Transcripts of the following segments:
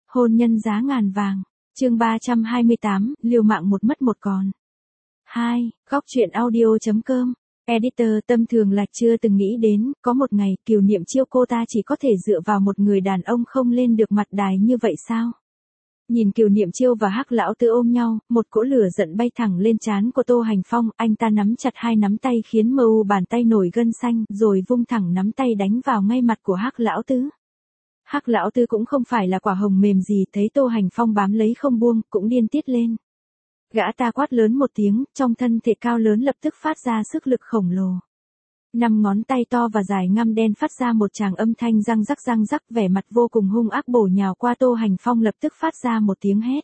Hôn nhân giá ngàn vàng. Chương 328, liều mạng một mất một còn. 2. Góc truyện audio.com. Editor tâm thường Lạch chưa từng nghĩ đến, có một ngày, Kiều Niệm Chiêu cô ta chỉ có thể dựa vào một người đàn ông không lên được mặt đài như vậy sao? Nhìn Kiều Niệm Chiêu và Hắc lão tứ ôm nhau, một cỗ lửa giận bay thẳng lên trán của Tô Hành Phong, anh ta nắm chặt hai nắm tay khiến mu bàn tay nổi gân xanh, rồi vung thẳng nắm tay đánh vào ngay mặt của Hắc lão tứ. Hắc lão tứ cũng không phải là quả hồng mềm gì, thấy Tô Hành Phong bám lấy không buông, cũng điên tiết lên. Gã ta quát lớn một tiếng, trong thân thể cao lớn lập tức phát ra sức lực khổng lồ. 5 ngón tay to và dài ngăm đen phát ra một tràng âm thanh răng rắc, vẻ mặt vô cùng hung ác bổ nhào qua Tô Hành Phong, lập tức phát ra một tiếng hét.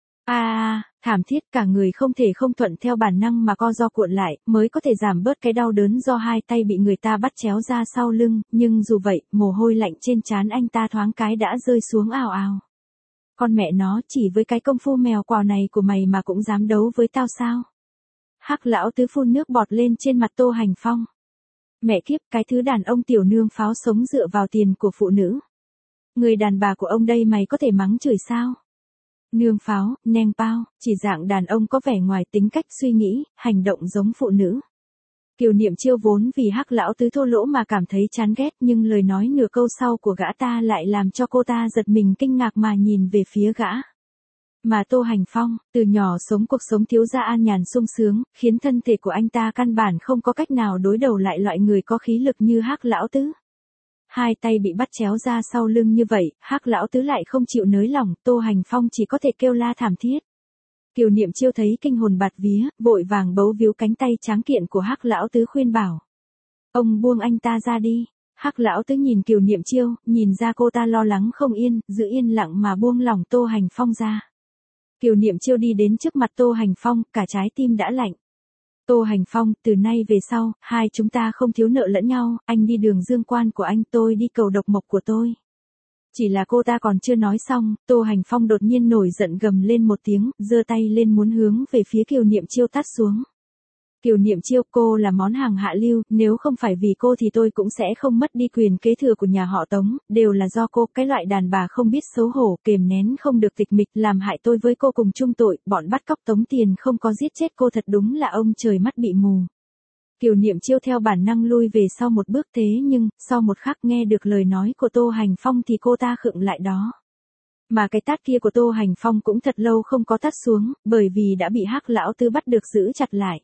Thảm thiết, cả người không thể không thuận theo bản năng mà co ro cuộn lại, mới có thể giảm bớt cái đau đớn do hai tay bị người ta bắt chéo ra sau lưng, nhưng dù vậy, mồ hôi lạnh trên trán anh ta thoáng cái đã rơi xuống ào ào. Con mẹ nó, chỉ với cái công phu mèo quào này của mày mà cũng dám đấu với tao sao? Hắc lão tứ phun nước bọt lên trên mặt Tô Hành Phong. Mẹ kiếp, cái thứ đàn ông tiểu nương pháo sống dựa vào tiền của phụ nữ. Người đàn bà của ông đây mày có thể mắng chửi sao? Nương pháo, neng pao, chỉ dạng đàn ông có vẻ ngoài tính cách suy nghĩ, hành động giống phụ nữ. Kiều Niệm Chiêu vốn vì Hắc lão tứ thô lỗ mà cảm thấy chán ghét, nhưng lời nói nửa câu sau của gã ta lại làm cho cô ta giật mình kinh ngạc mà nhìn về phía gã. Mà Tô Hành Phong, từ nhỏ sống cuộc sống thiếu gia an nhàn sung sướng, khiến thân thể của anh ta căn bản không có cách nào đối đầu lại loại người có khí lực như Hắc lão tứ. Hai tay bị bắt chéo ra sau lưng như vậy, Hắc lão tứ lại không chịu nới lỏng, Tô Hành Phong chỉ có thể kêu la thảm thiết. Kiều Niệm Chiêu thấy kinh hồn bạt vía, vội vàng bấu víu cánh tay tráng kiện của Hắc lão tứ khuyên bảo. Ông buông anh ta ra đi. Hắc lão tứ nhìn Kiều Niệm Chiêu, nhìn ra cô ta lo lắng không yên, giữ yên lặng mà buông lỏng Tô Hành Phong ra. Kiều Niệm Chiêu đi đến trước mặt Tô Hành Phong, cả trái tim đã lạnh. Tô Hành Phong, từ nay về sau, hai chúng ta không thiếu nợ lẫn nhau, anh đi đường dương quan của anh, tôi đi cầu độc mộc của tôi. Chỉ là cô ta còn chưa nói xong, Tô Hành Phong đột nhiên nổi giận gầm lên một tiếng, giơ tay lên muốn hướng về phía Kiều Niệm Chiêu tát xuống. Kiều Niệm Chiêu, cô là món hàng hạ lưu, nếu không phải vì cô thì tôi cũng sẽ không mất đi quyền kế thừa của nhà họ Tống, đều là do cô, cái loại đàn bà không biết xấu hổ, kềm nén không được tịch mịch, làm hại tôi với cô cùng chung tội, bọn bắt cóc tống tiền không có giết chết cô, thật đúng là ông trời mắt bị mù. Kiều Niệm Chiêu theo bản năng lui về sau một bước, thế nhưng, sau một khắc nghe được lời nói của Tô Hành Phong thì cô ta khựng lại đó. Mà cái tát kia của Tô Hành Phong cũng thật lâu không có tát xuống, bởi vì đã bị Hắc lão tứ bắt được giữ chặt lại.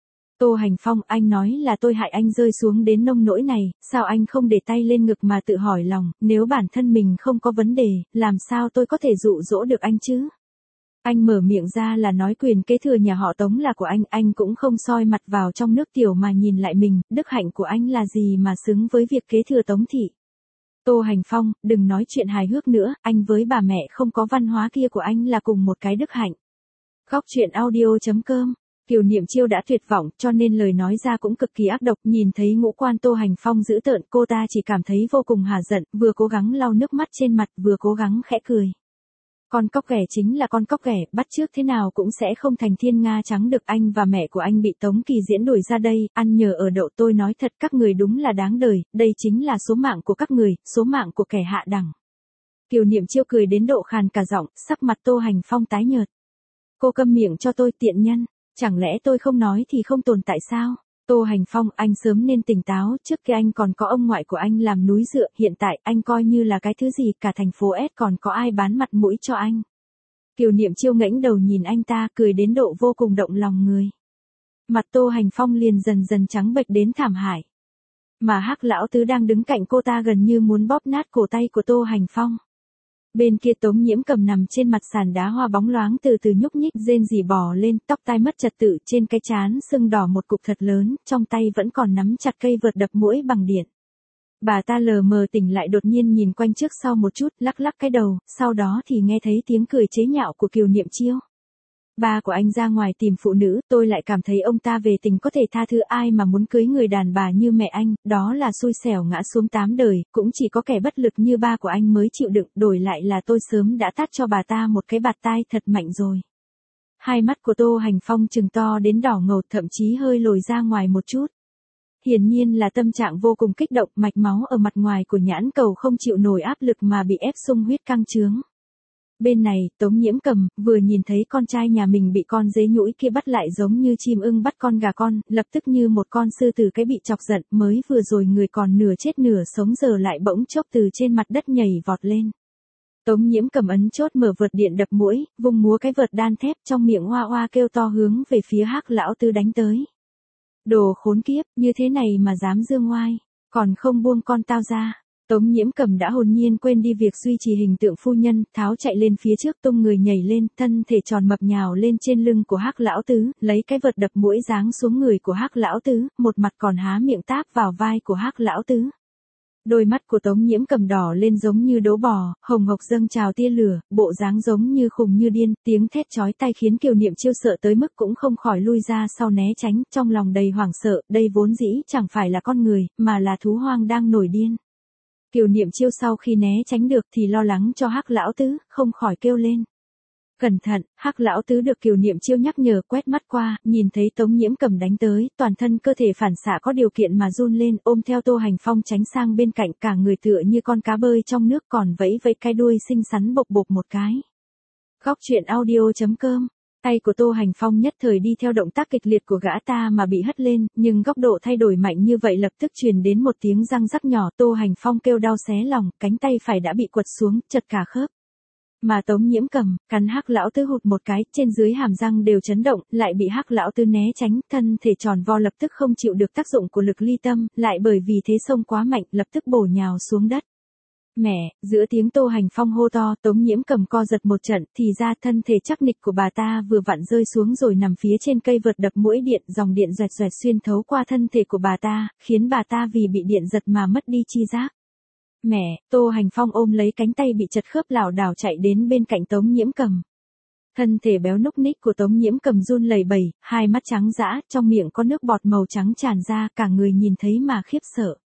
Tô Hành Phong, anh nói là tôi hại anh rơi xuống đến nông nỗi này, sao anh không để tay lên ngực mà tự hỏi lòng, nếu bản thân mình không có vấn đề, làm sao tôi có thể dụ dỗ được anh chứ? Anh mở miệng ra là nói quyền kế thừa nhà họ Tống là của anh cũng không soi mặt vào trong nước tiểu mà nhìn lại mình, đức hạnh của anh là gì mà xứng với việc kế thừa Tống thị. Tô Hành Phong, đừng nói chuyện hài hước nữa, anh với bà mẹ không có văn hóa kia của anh là cùng một cái đức hạnh. Góc truyện audio.com. Kiều Niệm Chiêu đã tuyệt vọng, cho nên lời nói ra cũng cực kỳ ác độc, nhìn thấy ngũ quan Tô Hành Phong dữ tợn, cô ta chỉ cảm thấy vô cùng hả giận, vừa cố gắng lau nước mắt trên mặt, vừa cố gắng khẽ cười. Con cóc ghẻ chính là con cóc ghẻ, bắt chước thế nào cũng sẽ không thành thiên nga trắng được, anh và mẹ của anh bị Tống Kỳ Diễn đuổi ra đây, ăn nhờ ở đậu, tôi nói thật các người đúng là đáng đời, đây chính là số mạng của các người, số mạng của kẻ hạ đẳng. Kiều Niệm Chiêu cười đến độ khàn cả giọng, sắc mặt Tô Hành Phong tái nhợt. Cô câm miệng cho tôi, tiện nhân. Chẳng lẽ tôi không nói thì không tồn tại sao? Tô Hành Phong, anh sớm nên tỉnh táo, trước kia anh còn có ông ngoại của anh làm núi dựa, hiện tại anh coi như là cái thứ gì, cả thành phố S còn có ai bán mặt mũi cho anh. Kiều Niệm Chiêu ngẩng đầu nhìn anh ta, cười đến độ vô cùng động lòng người. Mặt Tô Hành Phong liền dần dần trắng bệch đến thảm hại. Mà Hắc lão tứ đang đứng cạnh cô ta gần như muốn bóp nát cổ tay của Tô Hành Phong. Bên kia Tống Nhiễm Cầm nằm trên mặt sàn đá hoa bóng loáng từ từ nhúc nhích rên rỉ bò lên, tóc tai mất trật tự, trên cái trán sưng đỏ một cục thật lớn, trong tay vẫn còn nắm chặt cây vợt đập muỗi bằng điện. Bà ta lờ mờ tỉnh lại, đột nhiên nhìn quanh trước sau một chút, lắc lắc cái đầu, sau đó thì nghe thấy tiếng cười chế nhạo của Kiều Niệm Chiêu. Ba của anh ra ngoài tìm phụ nữ, tôi lại cảm thấy ông ta về tình có thể tha thứ, ai mà muốn cưới người đàn bà như mẹ anh, đó là xui xẻo ngã xuống 8 đời, cũng chỉ có kẻ bất lực như ba của anh mới chịu đựng, đổi lại là tôi sớm đã tát cho bà ta một cái bạt tai thật mạnh rồi. Hai mắt của Tô Hành Phong trừng to đến đỏ ngầu, thậm chí hơi lồi ra ngoài một chút. Hiển nhiên là tâm trạng vô cùng kích động, mạch máu ở mặt ngoài của nhãn cầu không chịu nổi áp lực mà bị ép sung huyết căng trướng. Bên này, Tống Nhiễm Cầm, vừa nhìn thấy con trai nhà mình bị con dế nhũi kia bắt lại giống như chim ưng bắt con gà con, lập tức như một con sư tử cái bị chọc giận, mới vừa rồi người còn nửa chết nửa sống giờ lại bỗng chốc từ trên mặt đất nhảy vọt lên. Tống Nhiễm Cầm ấn chốt mở vợt điện đập mũi, vung múa cái vợt đan thép trong miệng hoa hoa kêu to hướng về phía Hắc lão tứ đánh tới. Đồ khốn kiếp, như thế này mà dám dương ngoai, còn không buông con tao ra. Tống Nhiễm Cầm đã hồn nhiên quên đi việc duy trì hình tượng phu nhân, tháo chạy lên phía trước tung người nhảy lên, thân thể tròn mập nhào lên trên lưng của Hắc lão tứ, lấy cái vợt đập mũi giáng xuống người của Hắc lão tứ, một mặt còn há miệng táp vào vai của Hắc lão tứ. Đôi mắt của Tống Nhiễm Cầm đỏ lên giống như đấu bò, hồng hộc dâng trào tia lửa, bộ dáng giống như khùng như điên, tiếng thét chói tai khiến Kiều Niệm Chiêu sợ tới mức cũng không khỏi lui ra sau né tránh, trong lòng đầy hoảng sợ, đây vốn dĩ chẳng phải là con người, mà là thú hoang đang nổi điên. Kiều Niệm Chiêu sau khi né tránh được thì lo lắng cho Hắc lão tứ, không khỏi kêu lên. Cẩn thận, Hắc lão tứ được Kiều Niệm Chiêu nhắc nhở quét mắt qua, nhìn thấy Tống Nhiễm Cầm đánh tới, toàn thân cơ thể phản xạ có điều kiện mà run lên, ôm theo Tô Hành Phong tránh sang bên cạnh, cả người tựa như con cá bơi trong nước còn vẫy vẫy cái đuôi xinh xắn bộc bộc một cái. Góc truyện audio.com. Tay của Tô Hành Phong nhất thời đi theo động tác kịch liệt của gã ta mà bị hất lên, nhưng góc độ thay đổi mạnh như vậy lập tức truyền đến một tiếng răng rắc nhỏ, Tô Hành Phong kêu đau xé lòng, cánh tay phải đã bị quật xuống, chật cả khớp. Mà Tống Nhiễm Cầm, cắn Hắc lão tứ hụt một cái, trên dưới hàm răng đều chấn động, lại bị Hắc lão tứ né tránh, thân thể tròn vo lập tức không chịu được tác dụng của lực ly tâm, lại bởi vì thế xông quá mạnh, lập tức bổ nhào xuống đất. Mẹ, giữa tiếng Tô Hành Phong hô to, Tống Nhiễm Cầm co giật một trận, thì ra thân thể chắc nịch của bà ta vừa vặn rơi xuống rồi nằm phía trên cây vợt đập mũi điện, dòng điện xoẹt xoẹt xuyên thấu qua thân thể của bà ta, khiến bà ta vì bị điện giật mà mất đi chi giác. Mẹ, Tô Hành Phong ôm lấy cánh tay bị chật khớp lảo đảo chạy đến bên cạnh Tống Nhiễm Cầm. Thân thể béo núc ních của Tống Nhiễm Cầm run lẩy bẩy, hai mắt trắng dã, trong miệng có nước bọt màu trắng tràn ra, cả người nhìn thấy mà khiếp sợ.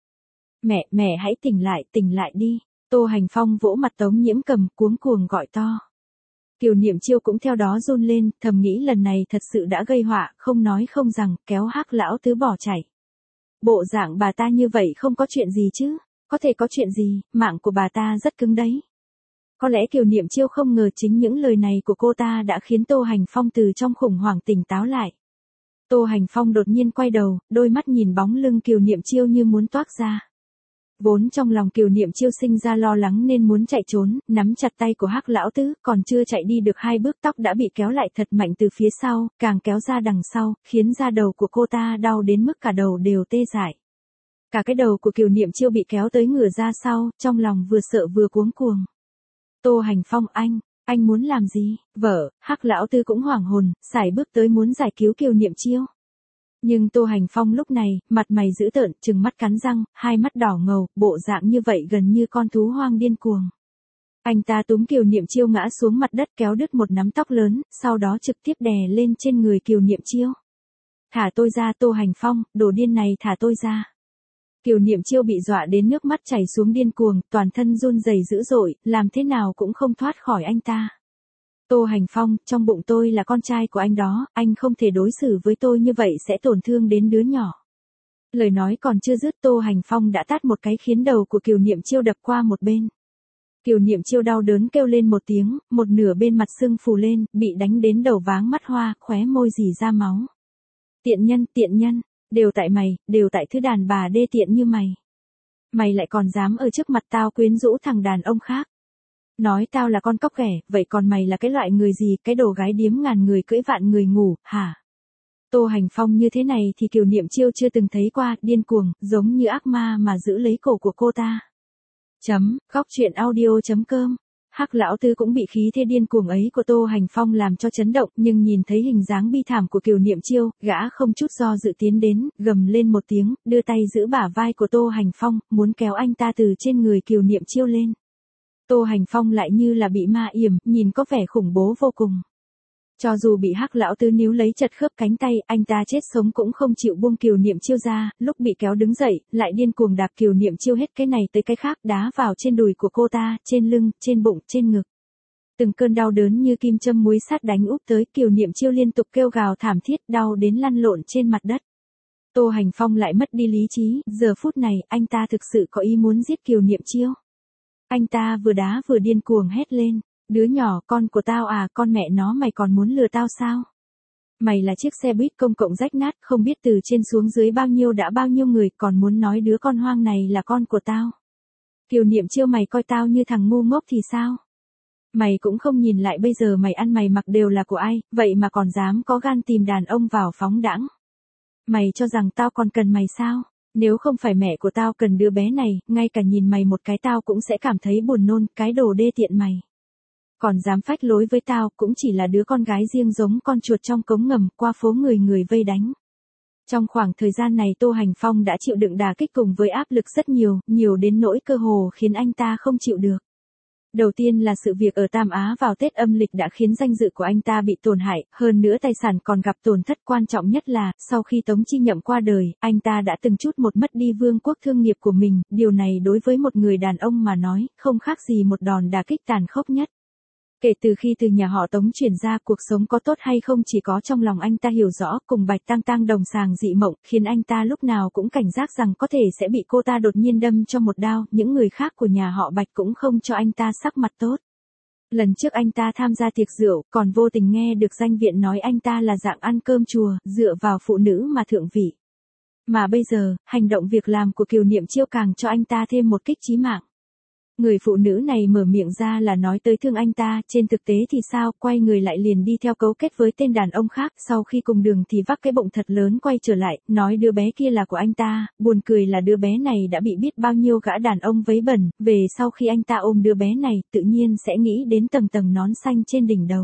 Mẹ hãy tỉnh lại đi. Tô Hành Phong vỗ mặt Tống Nhiễm Cầm cuống cuồng gọi to. Kiều Niệm Chiêu cũng theo đó run lên, thầm nghĩ lần này thật sự đã gây họa, không nói không rằng, kéo Hắc lão tứ bỏ chạy. Bộ dạng bà ta như vậy không có chuyện gì chứ, có thể có chuyện gì, mạng của bà ta rất cứng đấy. Có lẽ Kiều Niệm Chiêu không ngờ chính những lời này của cô ta đã khiến Tô Hành Phong từ trong khủng hoảng tỉnh táo lại. Tô Hành Phong đột nhiên quay đầu, đôi mắt nhìn bóng lưng Kiều Niệm Chiêu như muốn toác ra. Vốn trong lòng Kiều Niệm Chiêu sinh ra lo lắng nên muốn chạy trốn, nắm chặt tay của Hắc lão tứ, còn chưa chạy đi được 2 bước tóc đã bị kéo lại thật mạnh từ phía sau, càng kéo ra đằng sau, khiến da đầu của cô ta đau đến mức cả đầu đều tê dại. Cả cái đầu của Kiều Niệm Chiêu bị kéo tới ngửa ra sau, trong lòng vừa sợ vừa cuống cuồng. Tô Hành Phong, anh muốn làm gì? Vợ, Hắc lão tứ cũng hoảng hồn, sải bước tới muốn giải cứu Kiều Niệm Chiêu. Nhưng Tô Hành Phong lúc này, mặt mày dữ tợn, trừng mắt cắn răng, hai mắt đỏ ngầu, bộ dạng như vậy gần như con thú hoang điên cuồng. Anh ta túm Kiều Niệm Chiêu ngã xuống mặt đất kéo đứt một nắm tóc lớn, sau đó trực tiếp đè lên trên người Kiều Niệm Chiêu. Thả tôi ra Tô Hành Phong, đồ điên này thả tôi ra. Kiều Niệm Chiêu bị dọa đến nước mắt chảy xuống điên cuồng, toàn thân run rẩy dữ dội, làm thế nào cũng không thoát khỏi anh ta. Tô Hành Phong, trong bụng tôi là con trai của anh đó, anh không thể đối xử với tôi như vậy sẽ tổn thương đến đứa nhỏ. Lời nói còn chưa dứt Tô Hành Phong đã tát một cái khiến đầu của Kiều Niệm Chiêu đập qua một bên. Kiều Niệm Chiêu đau đớn kêu lên một tiếng, một nửa bên mặt sưng phù lên, bị đánh đến đầu váng mắt hoa, khóe môi rỉ ra máu. Tiện nhân, đều tại thứ đàn bà đê tiện như mày. Mày lại còn dám ở trước mặt tao quyến rũ thằng đàn ông khác. Nói tao là con cóc ghẻ, vậy còn mày là cái loại người gì, cái đồ gái điếm ngàn người cưỡi vạn người ngủ, hả? Tô Hành Phong như thế này thì Kiều Niệm Chiêu chưa từng thấy qua, điên cuồng, giống như ác ma mà giữ lấy cổ của cô ta. Góc truyện audio.com. Hắc lão tứ cũng bị khí thế điên cuồng ấy của Tô Hành Phong làm cho chấn động, nhưng nhìn thấy hình dáng bi thảm của Kiều Niệm Chiêu, gã không chút do dự tiến đến, gầm lên một tiếng, đưa tay giữ bả vai của Tô Hành Phong, muốn kéo anh ta từ trên người Kiều Niệm Chiêu lên. Tô Hành Phong lại như là bị ma yểm, nhìn có vẻ khủng bố vô cùng. Cho dù bị Hắc lão tứ níu lấy chật khớp cánh tay, anh ta chết sống cũng không chịu buông Kiều Niệm Chiêu ra, lúc bị kéo đứng dậy, lại điên cuồng đạp Kiều Niệm Chiêu hết cái này tới cái khác, đá vào trên đùi của cô ta, trên lưng, trên bụng, trên ngực. Từng cơn đau đớn như kim châm muối sắt đánh úp tới, Kiều Niệm Chiêu liên tục kêu gào thảm thiết, đau đến lăn lộn trên mặt đất. Tô Hành Phong lại mất đi lý trí, giờ phút này, anh ta thực sự có ý muốn giết Kiều Niệm Chiêu. Anh ta vừa đá vừa điên cuồng hét lên, Đứa nhỏ, con của tao à, con mẹ nó mày còn muốn lừa tao sao? Mày là chiếc xe buýt công cộng rách nát, không biết từ trên xuống dưới bao nhiêu người, còn muốn nói đứa con hoang này là con của tao. Kiều Niệm Chiêu, mày coi tao như thằng ngu ngốc thì sao? Mày cũng không nhìn lại bây giờ mày ăn mày mặc đều là của ai, vậy mà còn dám có gan tìm đàn ông vào phóng đãng. Mày cho rằng tao còn cần mày sao? Nếu không phải mẹ của tao cần đứa bé này, ngay cả nhìn mày một cái tao cũng sẽ cảm thấy buồn nôn, cái đồ đê tiện mày. Còn dám phách lối với tao, cũng chỉ là đứa con gái riêng giống con chuột trong cống ngầm, qua phố người vây đánh. Trong khoảng thời gian này Tô Hành Phong đã chịu đựng đả kích cùng với áp lực rất nhiều đến nỗi cơ hồ khiến anh ta không chịu được. Đầu tiên là sự việc ở Tam Á vào Tết âm lịch đã khiến danh dự của anh ta bị tổn hại, hơn nữa tài sản còn gặp tổn thất, quan trọng nhất là, sau khi Tống Chi Nhậm qua đời, anh ta đã từng chút một mất đi vương quốc thương nghiệp của mình, điều này đối với một người đàn ông mà nói, không khác gì một đòn đả kích tàn khốc nhất. Kể từ khi từ nhà họ Tống chuyển ra, cuộc sống có tốt hay không chỉ có trong lòng anh ta hiểu rõ, cùng Bạch Tang Tang đồng sàng dị mộng, khiến anh ta lúc nào cũng cảnh giác rằng có thể sẽ bị cô ta đột nhiên đâm cho một đao, những người khác của nhà họ Bạch cũng không cho anh ta sắc mặt tốt. Lần trước anh ta tham gia tiệc rượu, còn vô tình nghe được danh viện nói anh ta là dạng ăn cơm chùa, dựa vào phụ nữ mà thượng vị. Mà bây giờ, hành động việc làm của Kiều Niệm Chiêu càng cho anh ta thêm một kích chí mạng. Người phụ nữ này mở miệng ra là nói tới thương anh ta, trên thực tế thì sao, quay người lại liền đi theo cấu kết với tên đàn ông khác, sau khi cùng đường thì vác cái bụng thật lớn quay trở lại, nói đứa bé kia là của anh ta, buồn cười là đứa bé này đã bị biết bao nhiêu gã đàn ông vấy bẩn, về sau khi anh ta ôm đứa bé này, tự nhiên sẽ nghĩ đến tầng tầng nón xanh trên đỉnh đầu.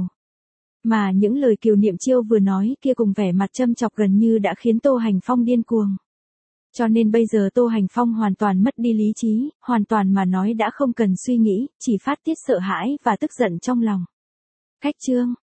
Mà những lời Kiều Niệm Chiêu vừa nói kia cùng vẻ mặt châm chọc gần như đã khiến Tô Hành Phong điên cuồng. Cho nên bây giờ Tô Hành Phong hoàn toàn mất đi lý trí, hoàn toàn mà nói đã không cần suy nghĩ, chỉ phát tiết sợ hãi và tức giận trong lòng. Cách chương